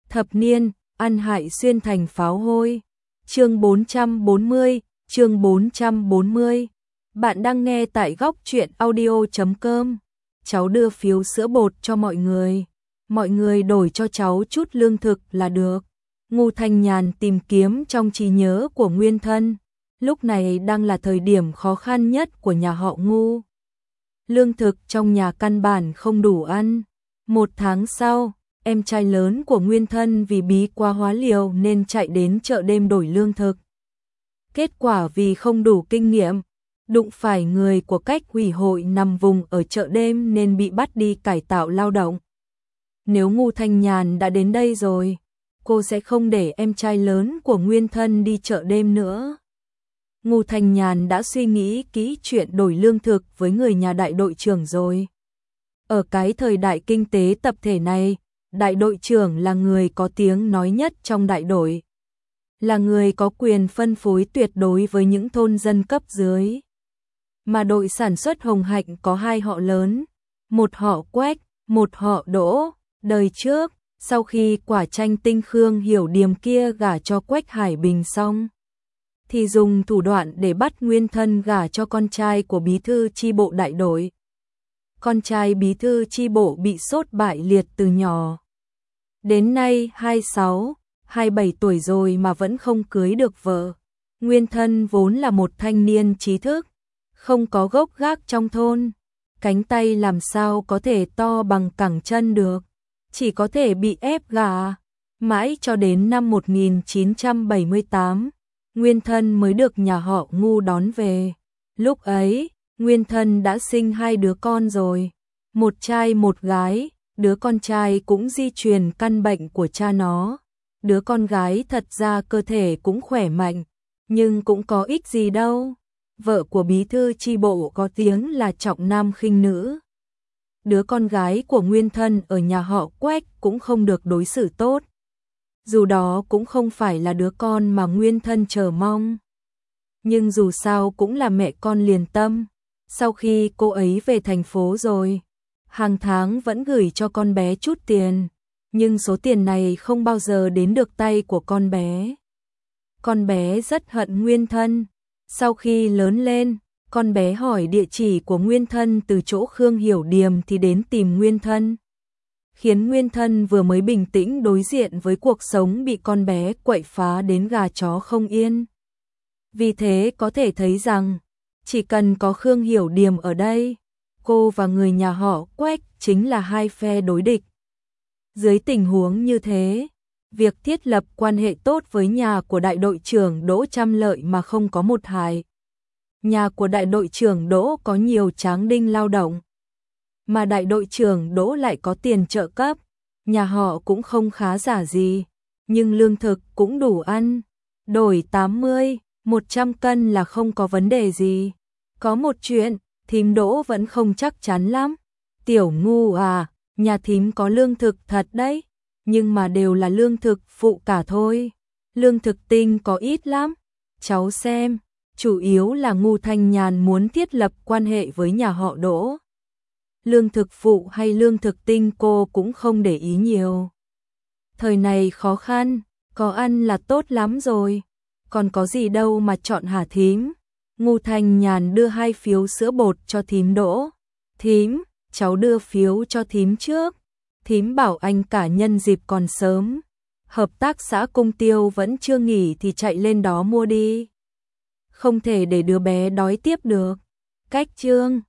Thập niên, ăn hại xuyên thành pháo hôi. Chương 440, chương 440. Bạn đang nghe tại góc truyện audio.com. Cháu đưa phiếu sữa bột cho mọi người. Mọi người đổi cho cháu chút lương thực là được. Ngô Thanh Nhàn tìm kiếm trong trí nhớ của nguyên thân. Lúc này đang là thời điểm khó khăn nhất của nhà họ Ngô. Lương thực trong nhà căn bản không đủ ăn. 1 tháng sau, em trai lớn của nguyên thân vì bí quá hóa liều nên chạy đến chợ đêm đổi lương thực. Kết quả vì không đủ kinh nghiệm, đụng phải người của cách ủy hội nằm vùng ở chợ đêm nên bị bắt đi cải tạo lao động. Nếu Ngô Thanh Nhàn đã đến đây rồi, cô sẽ không để em trai lớn của nguyên thân đi chợ đêm nữa. Ngô Thanh Nhàn đã suy nghĩ kỹ chuyện đổi lương thực với người nhà đại đội trưởng rồi. Ở cái thời đại kinh tế tập thể này, đại đội trưởng là người có tiếng nói nhất trong đại đội. Là người có quyền phân phối tuyệt đối với những thôn dân cấp dưới. Mà đội sản xuất Hồng Hạnh có 2 họ lớn, một họ Quách, một họ Đỗ. Đời trước, sau khi quả chanh tinh Khương Hiểu Điềm kia gả cho Quách Hải Bình xong, thì dùng thủ đoạn để bắt nguyên thân gả cho con trai của bí thư chi bộ đại đội. Con trai bí thư chi bộ bị sốt bại liệt từ nhỏ. Đến nay 26, 27 tuổi rồi mà vẫn không cưới được vợ. Nguyên thân vốn là một thanh niên trí thức, không có gốc gác trong thôn. Cánh tay làm sao có thể to bằng cẳng chân được, chỉ có thể bị ép gả. Mãi cho đến năm 1978, nguyên thân mới được nhà họ Ngô đón về. Lúc ấy, nguyên thân đã sinh 2 đứa con rồi, một trai một gái. Đứa con trai cũng di truyền căn bệnh của cha nó. Đứa con gái thật ra cơ thể cũng khỏe mạnh, nhưng cũng có ích gì đâu. Vợ của bí thư chi bộ có tiếng là trọng nam khinh nữ. Đứa con gái của nguyên thân ở nhà họ Quách cũng không được đối xử tốt. Dù đó cũng không phải là đứa con mà nguyên thân chờ mong. Nhưng dù sao cũng là mẹ con liền tâm. Sau khi cô ấy về thành phố rồi, hàng tháng vẫn gửi cho con bé chút tiền, nhưng số tiền này không bao giờ đến được tay của con bé. Con bé rất hận nguyên thân. Sau khi lớn lên, con bé hỏi địa chỉ của nguyên thân từ chỗ Khương Hiểu Điềm thì đến tìm nguyên thân. Khiến nguyên thân vừa mới bình tĩnh đối diện với cuộc sống bị con bé quậy phá đến gà chó không yên. Vì thế có thể thấy rằng, chỉ cần có Khương Hiểu Điềm ở đây, cô và người nhà họ Quách chính là 2 phe đối địch. Dưới tình huống như thế, việc thiết lập quan hệ tốt với nhà của đại đội trưởng Đỗ trăm lợi mà không có một hại. Nhà của đại đội trưởng Đỗ có nhiều tráng đinh lao động, mà đại đội trưởng Đỗ lại có tiền trợ cấp. Nhà họ cũng không khá giả gì, nhưng lương thực cũng đủ ăn. Đổi 80, 100 cân là không có vấn đề gì. Có một chuyện, thím Đỗ vẫn không chắc chắn lắm. Tiểu Ngu à, nhà thím có lương thực thật đấy, nhưng mà đều là lương thực phụ cả thôi. Lương thực tinh có ít lắm. Cháu xem, chủ yếu là Ngô Thanh Nhàn muốn thiết lập quan hệ với nhà họ Đỗ. Lương thực phụ hay lương thực tinh cô cũng không để ý nhiều. Thời này khó khăn, có ăn là tốt lắm rồi. Còn có gì đâu mà chọn hả thím? Ngô Thanh Nhàn đưa 2 phiếu sữa bột cho thím Đỗ. Thím, cháu đưa phiếu cho thím trước. Thím bảo anh cả nhân dịp còn sớm. Hợp tác xã Cung Tiêu vẫn chưa nghỉ thì chạy lên đó mua đi. Không thể để đứa bé đói tiếp được. Cách chương